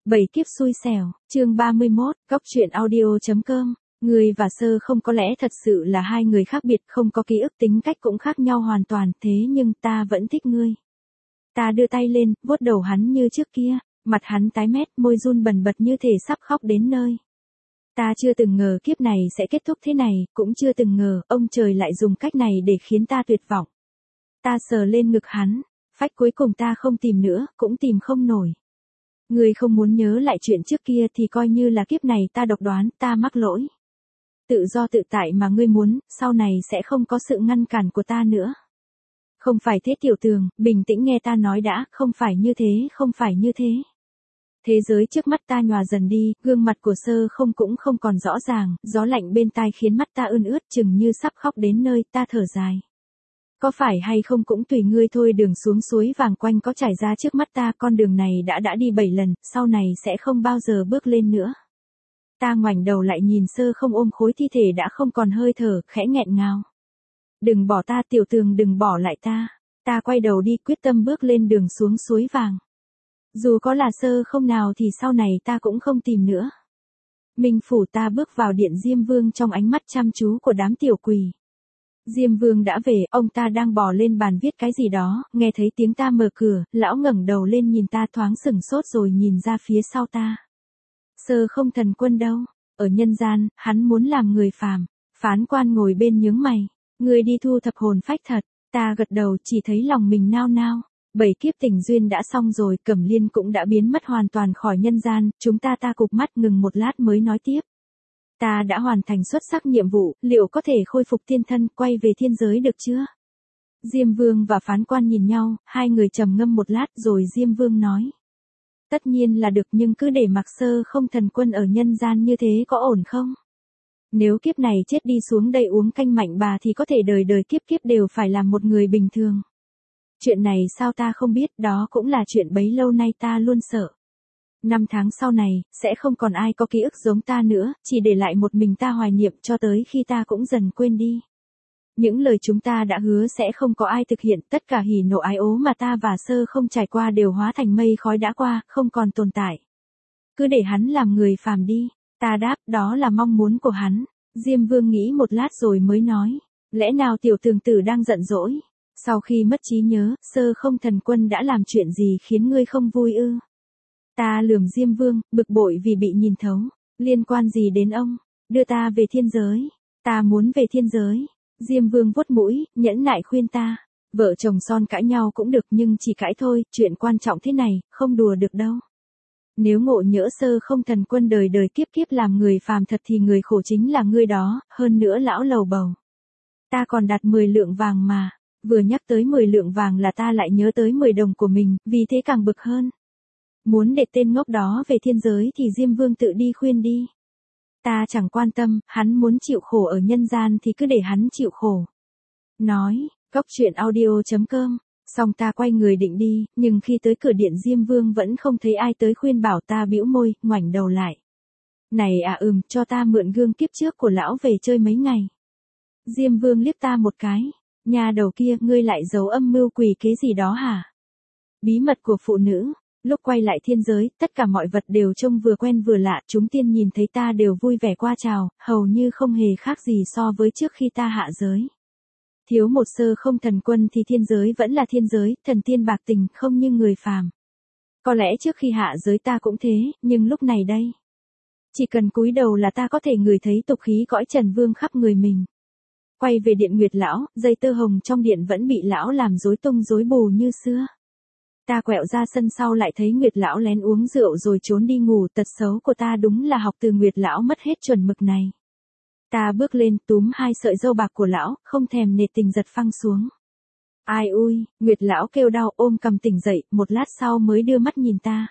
Bảy kiếp xui xẻo, chương 31, Cóc truyện audio.com. Ngươi và Sơ không có lẽ thật sự là hai người khác biệt, không có ký ức, tính cách cũng khác nhau hoàn toàn, thế nhưng ta vẫn thích ngươi. Ta đưa tay lên, vuốt đầu hắn như trước kia, mặt hắn tái mét, môi run bần bật như thể sắp khóc đến nơi. Ta chưa từng ngờ kiếp này sẽ kết thúc thế này, cũng chưa từng ngờ ông trời lại dùng cách này để khiến ta tuyệt vọng. Ta sờ lên ngực hắn, phách cuối cùng ta không tìm nữa, cũng tìm không nổi. Ngươi không muốn nhớ lại chuyện trước kia thì coi như là kiếp này ta độc đoán, ta mắc lỗi. Tự do tự tại mà ngươi muốn, sau này sẽ không có sự ngăn cản của ta nữa. Không phải thế Tiểu Tường, bình tĩnh nghe ta nói đã, không phải như thế, không phải như thế. Thế giới trước mắt ta nhòa dần đi, gương mặt của Sơ không cũng không còn rõ ràng, gió lạnh bên tai khiến mắt ta ươn ướt chừng như sắp khóc đến nơi, ta thở dài. Có phải hay không cũng tùy ngươi thôi, đường xuống suối vàng quanh có trải ra trước mắt ta, con đường này đã đi 7 lần, sau này sẽ không bao giờ bước lên nữa. Ta ngoảnh đầu lại nhìn Sơ không ôm khối thi thể đã không còn hơi thở, khẽ nghẹn ngào. Đừng bỏ ta Tiểu Tường, đừng bỏ lại ta. Ta quay đầu đi, quyết tâm bước lên đường xuống suối vàng. Dù có là Sơ không nào thì sau này ta cũng không tìm nữa. Minh phủ, ta bước vào điện Diêm Vương trong ánh mắt chăm chú của đám tiểu quỷ. Diêm Vương đã về, ông ta đang bò lên bàn viết cái gì đó, nghe thấy tiếng ta mở cửa, lão ngẩng đầu lên nhìn ta thoáng sửng sốt rồi nhìn ra phía sau ta. Sơ không thần quân đâu? Ở nhân gian, hắn muốn làm người phàm. Phán quan ngồi bên nhướng mày. Người đi thu thập hồn phách thật. Ta gật đầu, chỉ thấy lòng mình nao nao. 7 kiếp tình duyên đã xong rồi, Cẩm Liên cũng đã biến mất hoàn toàn khỏi nhân gian, chúng ta cụp mắt ngừng một lát mới nói tiếp. Ta đã hoàn thành xuất sắc nhiệm vụ, liệu có thể khôi phục thiên thân, quay về thiên giới được chưa? Diêm Vương và phán quan nhìn nhau, hai người trầm ngâm một lát rồi Diêm Vương nói. Tất nhiên là được, nhưng cứ để mặc Sơ không thần quân ở nhân gian như thế có ổn không? Nếu kiếp này chết đi xuống đây uống canh mạnh bà thì có thể đời đời kiếp kiếp đều phải làm một người bình thường. Chuyện này sao ta không biết, đó cũng là chuyện bấy lâu nay ta luôn sợ. 5 tháng sau này, sẽ không còn ai có ký ức giống ta nữa, chỉ để lại một mình ta hoài niệm cho tới khi ta cũng dần quên đi. Những lời chúng ta đã hứa sẽ không có ai thực hiện, tất cả hỉ nộ ái ố mà ta và Sơ không trải qua đều hóa thành mây khói đã qua, không còn tồn tại. Cứ để hắn làm người phàm đi, ta đáp, đó là mong muốn của hắn. Diêm Vương nghĩ một lát rồi mới nói, lẽ nào Tiểu Tường tử đang giận dỗi? Sau khi mất trí nhớ, Sơ không thần quân đã làm chuyện gì khiến ngươi không vui ư? Ta lườm Diêm Vương, bực bội vì bị nhìn thấu. Liên quan gì đến ông? Đưa ta về thiên giới. Ta muốn về thiên giới. Diêm Vương vuốt mũi, nhẫn nại khuyên ta. Vợ chồng son cãi nhau cũng được nhưng chỉ cãi thôi, chuyện quan trọng thế này, không đùa được đâu. Nếu ngộ nhỡ Sơ không thần quân đời đời kiếp kiếp làm người phàm thật thì người khổ chính là ngươi đó, hơn nữa lão lầu bầu. Ta còn đặt 10 lượng vàng mà. Vừa nhắc tới 10 lượng vàng là ta lại nhớ tới 10 đồng của mình, vì thế càng bực hơn. Muốn để tên ngốc đó về thiên giới thì Diêm Vương tự đi khuyên đi. Ta chẳng quan tâm, hắn muốn chịu khổ ở nhân gian thì cứ để hắn chịu khổ. Nói, Cóc truyện audio.com, xong ta quay người định đi, nhưng khi tới cửa điện Diêm Vương vẫn không thấy ai tới khuyên bảo, ta bĩu môi, ngoảnh đầu lại. Này à cho ta mượn gương kiếp trước của lão về chơi mấy ngày. Diêm Vương liếc ta một cái, nhà đầu kia, ngươi lại giấu âm mưu quỷ kế gì đó hả? Bí mật của phụ nữ. Lúc quay lại thiên giới, tất cả mọi vật đều trông vừa quen vừa lạ, chúng tiên nhìn thấy ta đều vui vẻ qua chào, hầu như không hề khác gì so với trước khi ta hạ giới. Thiếu một Sơ không thần quân thì thiên giới vẫn là thiên giới, thần tiên bạc tình, không như người phàm. Có lẽ trước khi hạ giới ta cũng thế, nhưng lúc này đây. Chỉ cần cúi đầu là ta có thể ngửi thấy tục khí cõi trần vương khắp người mình. Quay về điện Nguyệt lão, dây tơ hồng trong điện vẫn bị lão làm rối tung rối bù như xưa. Ta quẹo ra sân sau lại thấy Nguyệt lão lén uống rượu rồi trốn đi ngủ, tật xấu của ta đúng là học từ Nguyệt lão mất hết chuẩn mực này. Ta bước lên túm 2 sợi râu bạc của lão, không thèm nể tình giật phăng xuống. Ai ui, Nguyệt lão kêu đau ôm cầm tỉnh dậy, một lát sau mới đưa mắt nhìn ta.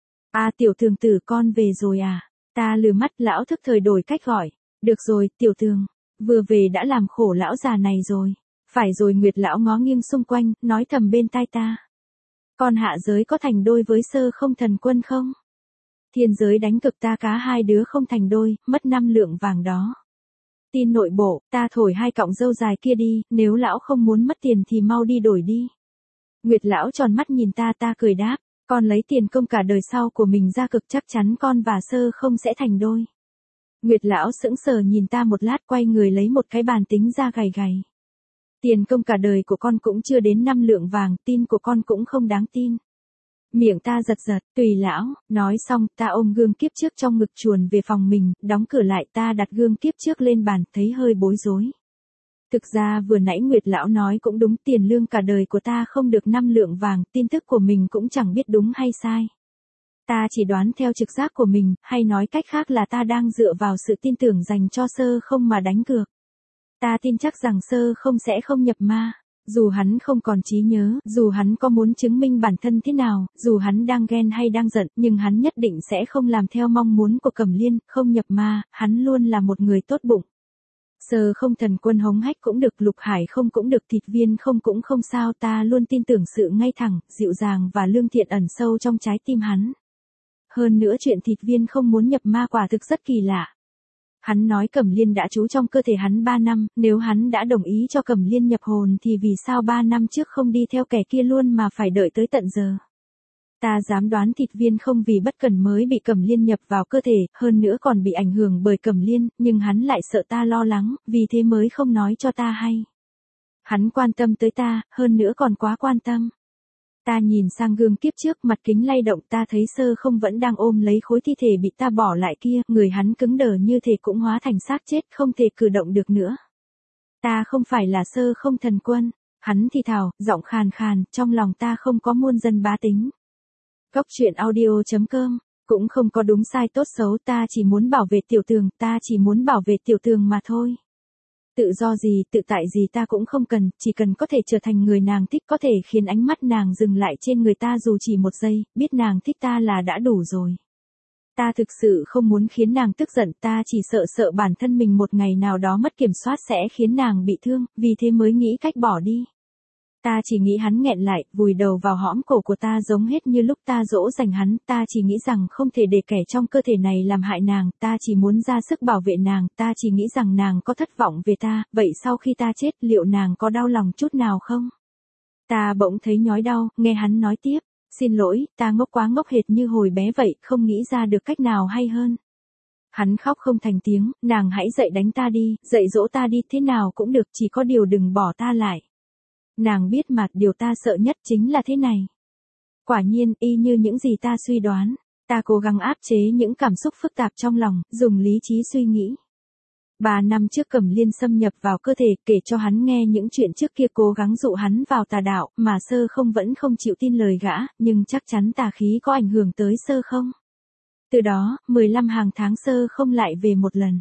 À Tiểu Tường tử, con về rồi à? Ta lừa mắt, lão thức thời đổi cách gọi. Được rồi, Tiểu Tường, vừa về đã làm khổ lão già này rồi. Phải rồi, Nguyệt lão ngó nghiêng xung quanh, nói thầm bên tai ta. Con hạ giới có thành đôi với Sơ không thần quân không? Thiên giới đánh cực ta cá hai đứa không thành đôi, mất 5 lượng vàng đó. Tin nội bộ, ta thổi 2 cọng râu dài kia đi, nếu lão không muốn mất tiền thì mau đi đổi đi. Nguyệt lão tròn mắt nhìn ta, ta cười đáp, Con lấy tiền công cả đời sau của mình ra cực, chắc chắn con và Sơ không sẽ thành đôi. Nguyệt lão sững sờ nhìn ta một lát, quay người lấy một cái bàn tính ra gầy gầy. Tiền công cả đời của con cũng chưa đến 5 lượng vàng, tin của con cũng không đáng tin. Miệng ta giật giật, tùy lão, nói xong, ta ôm gương kiếp trước trong ngực chuồn về phòng mình, đóng cửa lại, ta đặt gương kiếp trước lên bàn, thấy hơi bối rối. Thực ra vừa nãy Nguyệt lão nói cũng đúng, tiền lương cả đời của ta không được 5 lượng vàng, tin tức của mình cũng chẳng biết đúng hay sai. Ta chỉ đoán theo trực giác của mình, hay nói cách khác là ta đang dựa vào sự tin tưởng dành cho Sơ không mà đánh cược. Ta tin chắc rằng Sơ không sẽ không nhập ma. Dù hắn không còn trí nhớ, dù hắn có muốn chứng minh bản thân thế nào, dù hắn đang ghen hay đang giận, nhưng hắn nhất định sẽ không làm theo mong muốn của Cẩm Liên, không nhập ma, hắn luôn là một người tốt bụng. Sơ không thần quân hống hách cũng được, Lục Hải không cũng được, Thịt Viên không cũng không sao, ta luôn tin tưởng sự ngay thẳng, dịu dàng và lương thiện ẩn sâu trong trái tim hắn. Hơn nữa chuyện Thịt Viên không muốn nhập ma quả thực rất kỳ lạ. Hắn nói Cẩm Liên đã trú trong cơ thể hắn 3 năm, nếu hắn đã đồng ý cho Cẩm Liên nhập hồn thì vì sao 3 năm trước không đi theo kẻ kia luôn mà phải đợi tới tận giờ. Ta dám đoán Thịt Viên không vì bất cần mới bị Cẩm Liên nhập vào cơ thể, hơn nữa còn bị ảnh hưởng bởi Cẩm Liên, nhưng hắn lại sợ ta lo lắng, vì thế mới không nói cho ta hay. Hắn quan tâm tới ta, hơn nữa còn quá quan tâm. Ta nhìn sang gương kiếp trước, mặt kính lay động, ta thấy Sơ không vẫn đang ôm lấy khối thi thể bị ta bỏ lại kia, người hắn cứng đờ như thể cũng hóa thành xác chết, không thể cử động được nữa. Ta không phải là Sơ không thần quân, hắn thì thào, giọng khàn khàn, trong lòng ta không có muôn dân bá tính. Góc truyện audio.com, cũng không có đúng sai tốt xấu, ta chỉ muốn bảo vệ Tiểu Tường, ta chỉ muốn bảo vệ Tiểu Tường mà thôi. Tự do gì, tự tại gì ta cũng không cần, chỉ cần có thể trở thành người nàng thích, có thể khiến ánh mắt nàng dừng lại trên người ta dù chỉ một giây, biết nàng thích ta là đã đủ rồi. Ta thực sự không muốn khiến nàng tức giận, ta chỉ sợ bản thân mình một ngày nào đó mất kiểm soát sẽ khiến nàng bị thương, vì thế mới nghĩ cách bỏ đi. Ta chỉ nghĩ hắn nghẹn lại, vùi đầu vào hõm cổ của ta giống hết như lúc ta dỗ dành hắn, ta chỉ nghĩ rằng không thể để kẻ trong cơ thể này làm hại nàng, ta chỉ muốn ra sức bảo vệ nàng, ta chỉ nghĩ rằng nàng có thất vọng về ta, vậy sau khi ta chết liệu nàng có đau lòng chút nào không? Ta bỗng thấy nhói đau, nghe hắn nói tiếp, xin lỗi, ta ngốc quá, ngốc hệt như hồi bé vậy, không nghĩ ra được cách nào hay hơn. Hắn khóc không thành tiếng, nàng hãy dậy đánh ta đi, dạy dỗ ta đi, thế nào cũng được, chỉ có điều đừng bỏ ta lại. Nàng biết mà, điều ta sợ nhất chính là thế này. Quả nhiên, y như những gì ta suy đoán, ta cố gắng áp chế những cảm xúc phức tạp trong lòng, dùng lý trí suy nghĩ. 3 năm trước Cẩm Liên xâm nhập vào cơ thể, kể cho hắn nghe những chuyện trước kia, cố gắng dụ hắn vào tà đạo, mà Sơ không vẫn không chịu tin lời gã, nhưng chắc chắn tà khí có ảnh hưởng tới Sơ không. Từ đó, 15 hàng tháng Sơ không lại về một lần.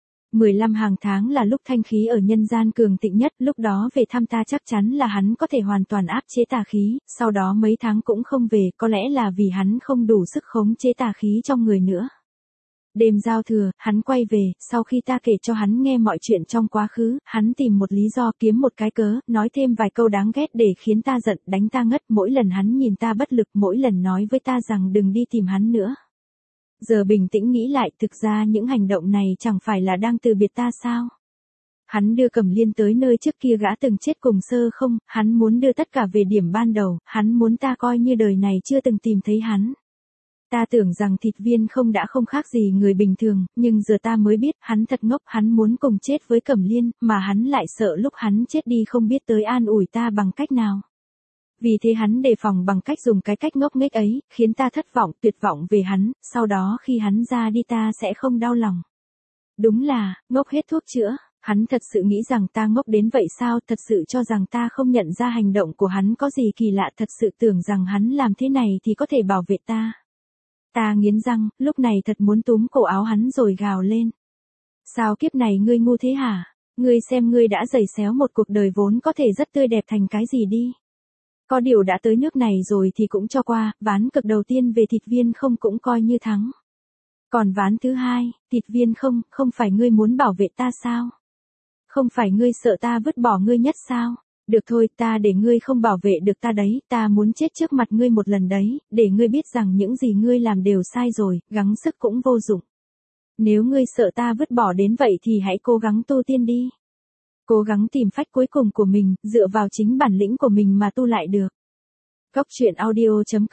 15 hàng tháng là lúc thanh khí ở nhân gian cường thịnh nhất, lúc đó về thăm ta chắc chắn là hắn có thể hoàn toàn áp chế tà khí, sau đó mấy tháng cũng không về, có lẽ là vì hắn không đủ sức khống chế tà khí trong người nữa. Đêm giao thừa, hắn quay về, sau khi ta kể cho hắn nghe mọi chuyện trong quá khứ, hắn tìm một lý do, kiếm một cái cớ, nói thêm vài câu đáng ghét để khiến ta giận, đánh ta ngất, mỗi lần hắn nhìn ta bất lực, mỗi lần nói với ta rằng đừng đi tìm hắn nữa. Giờ bình tĩnh nghĩ lại, thực ra những hành động này chẳng phải là đang từ biệt ta sao? Hắn đưa Cẩm Liên tới nơi trước kia gã từng chết cùng Sơ không, hắn muốn đưa tất cả về điểm ban đầu, hắn muốn ta coi như đời này chưa từng tìm thấy hắn. Ta tưởng rằng Thịt Viên không đã không khác gì người bình thường, nhưng giờ ta mới biết, hắn thật ngốc, hắn muốn cùng chết với Cẩm Liên, mà hắn lại sợ lúc hắn chết đi không biết tới an ủi ta bằng cách nào. Vì thế hắn đề phòng bằng cách dùng cái cách ngốc nghếch ấy, khiến ta thất vọng, tuyệt vọng về hắn, sau đó khi hắn ra đi ta sẽ không đau lòng. Đúng là, ngốc hết thuốc chữa, hắn thật sự nghĩ rằng ta ngốc đến vậy sao, thật sự cho rằng ta không nhận ra hành động của hắn có gì kỳ lạ, thật sự tưởng rằng hắn làm thế này thì có thể bảo vệ ta. Ta nghiến răng, lúc này thật muốn túm cổ áo hắn rồi gào lên. Sao kiếp này ngươi ngu thế hả? Ngươi xem ngươi đã giày xéo một cuộc đời vốn có thể rất tươi đẹp thành cái gì đi? Có điều đã tới nước này rồi thì cũng cho qua, ván cực đầu tiên về Thịt Viên không cũng coi như thắng. Còn ván thứ hai, Thịt Viên không, không phải ngươi muốn bảo vệ ta sao? Không phải ngươi sợ ta vứt bỏ ngươi nhất sao? Được thôi, ta để ngươi không bảo vệ được ta đấy, ta muốn chết trước mặt ngươi một lần đấy, để ngươi biết rằng những gì ngươi làm đều sai rồi, gắng sức cũng vô dụng. Nếu ngươi sợ ta vứt bỏ đến vậy thì hãy cố gắng tu tiên đi. Cố gắng tìm phách cuối cùng của mình, dựa vào chính bản lĩnh của mình mà tu lại được. Góc truyện audio.com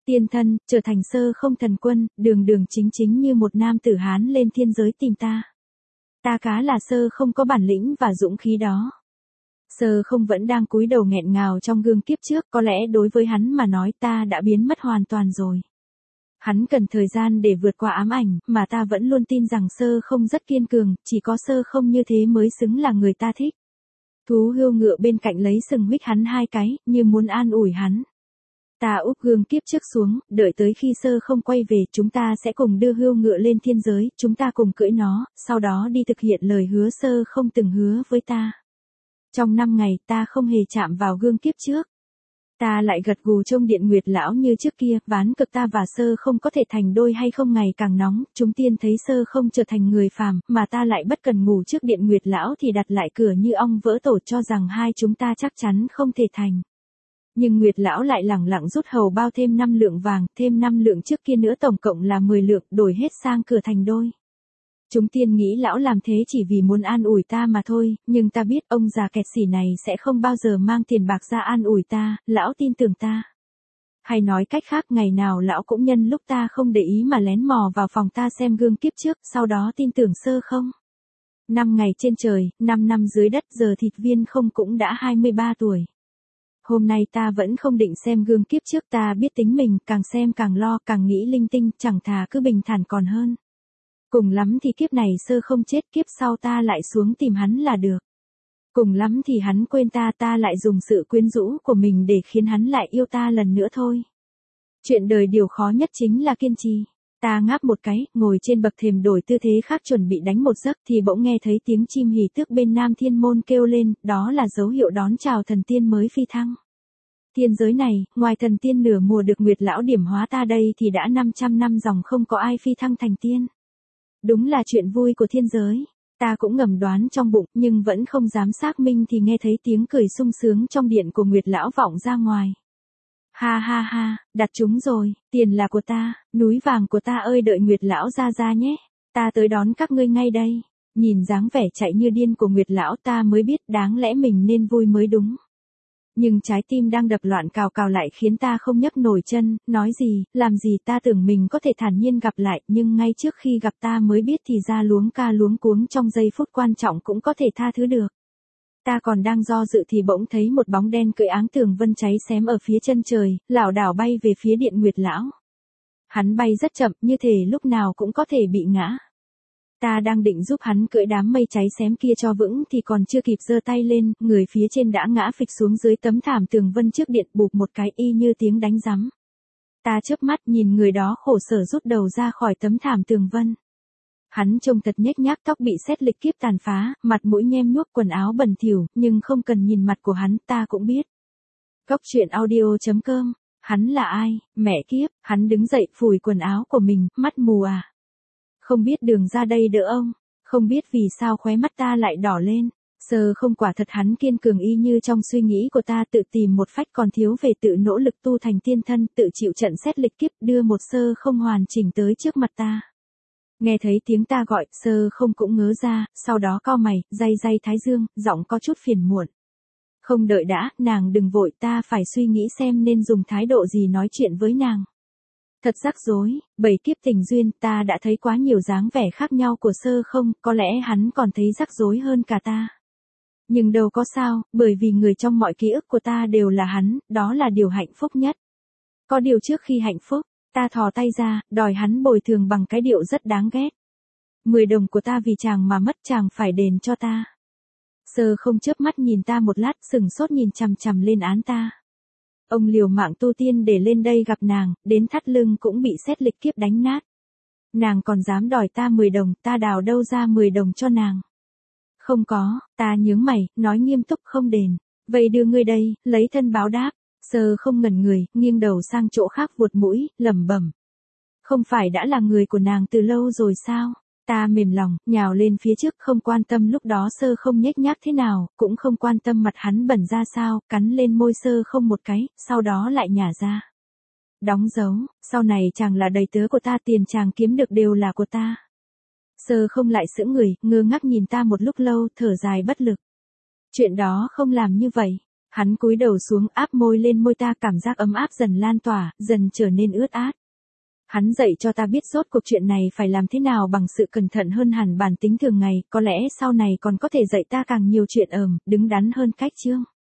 Tiên thân, trở thành Sơ Không thần quân, đường đường chính chính như một nam tử Hán lên thiên giới tìm ta. Ta cá là Sơ Không có bản lĩnh và dũng khí đó. Sơ Không vẫn đang cúi đầu nghẹn ngào trong gương kiếp trước, có lẽ đối với hắn mà nói ta đã biến mất hoàn toàn rồi. Hắn cần thời gian để vượt qua ám ảnh, mà ta vẫn luôn tin rằng Sơ Không rất kiên cường, chỉ có Sơ Không như thế mới xứng là người ta thích. Thú hươu ngựa bên cạnh lấy sừng huých hắn 2 cái, như muốn an ủi hắn. Ta úp gương kiếp trước xuống, đợi tới khi Sơ Không quay về, chúng ta sẽ cùng đưa hươu ngựa lên thiên giới, chúng ta cùng cưỡi nó, sau đó đi thực hiện lời hứa Sơ Không từng hứa với ta. Trong 5 ngày ta không hề chạm vào gương kiếp trước. Ta lại gật gù trông Điện Nguyệt lão như trước kia, ván cực ta và Sơ Không có thể thành đôi hay không ngày càng nóng, chúng tiên thấy Sơ Không trở thành người phàm, mà ta lại bất cần ngủ trước Điện Nguyệt lão thì đặt lại cửa như ong vỡ tổ cho rằng hai chúng ta chắc chắn không thể thành. Nhưng Nguyệt lão lại lẳng lặng rút hầu bao thêm 5 lượng vàng, thêm 5 lượng trước kia nữa tổng cộng là 10 lượng, đổi hết sang cửa thành đôi. Chúng tiên nghĩ lão làm thế chỉ vì muốn an ủi ta mà thôi, nhưng ta biết ông già kẹt xỉ này sẽ không bao giờ mang tiền bạc ra an ủi ta, lão tin tưởng ta. Hay nói cách khác, ngày nào lão cũng nhân lúc ta không để ý mà lén mò vào phòng ta xem gương kiếp trước, sau đó tin tưởng Sơ Không. 5 ngày trên trời, 5 năm dưới đất, giờ Thịt Viên Không cũng đã 23 tuổi. Hôm nay ta vẫn không định xem gương kiếp trước, ta biết tính mình, càng xem càng lo, càng nghĩ linh tinh, chẳng thà cứ bình thản còn hơn. Cùng lắm thì kiếp này Sơ Không chết, kiếp sau ta lại xuống tìm hắn là được. Cùng lắm thì hắn quên ta, ta lại dùng sự quyến rũ của mình để khiến hắn lại yêu ta lần nữa thôi. Chuyện đời điều khó nhất chính là kiên trì. Ta ngáp một cái, ngồi trên bậc thềm đổi tư thế khác chuẩn bị đánh một giấc thì bỗng nghe thấy tiếng chim hỉ tước bên Nam Thiên Môn kêu lên, đó là dấu hiệu đón chào thần tiên mới phi thăng. Thiên giới này, ngoài thần tiên nửa mùa được Nguyệt lão điểm hóa ta đây thì đã 500 năm dòng không có ai phi thăng thành tiên. Đúng là chuyện vui của thiên giới. Ta cũng ngầm đoán trong bụng, nhưng vẫn không dám xác minh thì nghe thấy tiếng cười sung sướng trong điện của Nguyệt lão vọng ra ngoài. Ha ha ha, đặt chúng rồi, tiền là của ta, núi vàng của ta ơi, đợi Nguyệt lão ra nhé. Ta tới đón các ngươi ngay đây. Nhìn dáng vẻ chạy như điên của Nguyệt lão ta mới biết đáng lẽ mình nên vui mới đúng. Nhưng trái tim đang đập loạn cào cào lại khiến ta không nhấc nổi chân, nói gì, làm gì, ta tưởng mình có thể thản nhiên gặp lại, nhưng ngay trước khi gặp ta mới biết thì ra luống ca luống cuống trong giây phút quan trọng cũng có thể tha thứ được. Ta còn đang do dự thì bỗng thấy một bóng đen cưỡi áng tường vân cháy xém ở phía chân trời, lảo đảo bay về phía điện Nguyệt lão. Hắn bay rất chậm, như thể lúc nào cũng có thể bị ngã. Ta đang định giúp hắn cưỡi đám mây cháy xém kia cho vững thì còn chưa kịp giơ tay lên, người phía trên đã ngã phịch xuống dưới tấm thảm tường vân trước điện, bụp một cái y như tiếng đánh rắm. Ta chớp mắt nhìn người đó khổ sở rút đầu ra khỏi tấm thảm tường vân. Hắn trông thật nhếch nhác, tóc bị sét lịch kiếp tàn phá, mặt mũi nhem nhuốc, quần áo bẩn thỉu, nhưng không cần nhìn mặt của hắn ta cũng biết. Cốc truyện audio.com. Hắn là ai, mẹ kiếp, hắn đứng dậy phủi quần áo của mình, mắt mù à. Không biết đường ra đây đỡ ông, không biết vì sao khóe mắt ta lại đỏ lên. Sơ Không quả thật hắn kiên cường y như trong suy nghĩ của ta, tự tìm một phách còn thiếu về tự nỗ lực tu thành tiên thân, tự chịu trận xét lịch kiếp, đưa một Sơ Không hoàn chỉnh tới trước mặt ta. Nghe thấy tiếng ta gọi, Sơ Không cũng ngớ ra, sau đó cau mày, day thái dương, giọng có chút phiền muộn. Không đợi đã, nàng đừng vội, ta phải suy nghĩ xem nên dùng thái độ gì nói chuyện với nàng. Thật rắc rối, 7 kiếp tình duyên, ta đã thấy quá nhiều dáng vẻ khác nhau của Sơ Không, có lẽ hắn còn thấy rắc rối hơn cả ta. Nhưng đâu có sao, bởi vì người trong mọi ký ức của ta đều là hắn, đó là điều hạnh phúc nhất. Có điều trước khi hạnh phúc, ta thò tay ra, đòi hắn bồi thường bằng cái điệu rất đáng ghét. 10 đồng của ta vì chàng mà mất, chàng phải đền cho ta. Sơ Không chớp mắt nhìn ta một lát, sừng sốt nhìn chằm chằm lên án ta. Ông liều mạng tu tiên để lên đây gặp nàng, đến thắt lưng cũng bị sét lịch kiếp đánh nát. Nàng còn dám đòi ta 10 đồng, ta đào đâu ra 10 đồng cho nàng. Không có, ta nhướng mày, nói nghiêm túc, không đền. Vậy đưa ngươi đây, lấy thân báo đáp. Sơ Không ngẩn người, nghiêng đầu sang chỗ khác vuột mũi, lẩm bẩm. Không phải đã là người của nàng từ lâu rồi sao? Ta mềm lòng, nhào lên phía trước, không quan tâm lúc đó Sơ Không nhếch nhác thế nào, cũng không quan tâm mặt hắn bẩn ra sao, cắn lên môi Sơ Không một cái, sau đó lại nhả ra. Đóng dấu, sau này chàng là đầy tớ của ta, tiền chàng kiếm được đều là của ta. Sơ Không lại sững người, ngơ ngác nhìn ta một lúc lâu, thở dài bất lực. Chuyện đó không làm như vậy. Hắn cúi đầu xuống áp môi lên môi ta, cảm giác ấm áp dần lan tỏa, dần trở nên ướt át. Hắn dạy cho ta biết rốt cuộc chuyện này phải làm thế nào bằng sự cẩn thận hơn hẳn bản tính thường ngày, có lẽ sau này còn có thể dạy ta càng nhiều chuyện đứng đắn hơn cách chương.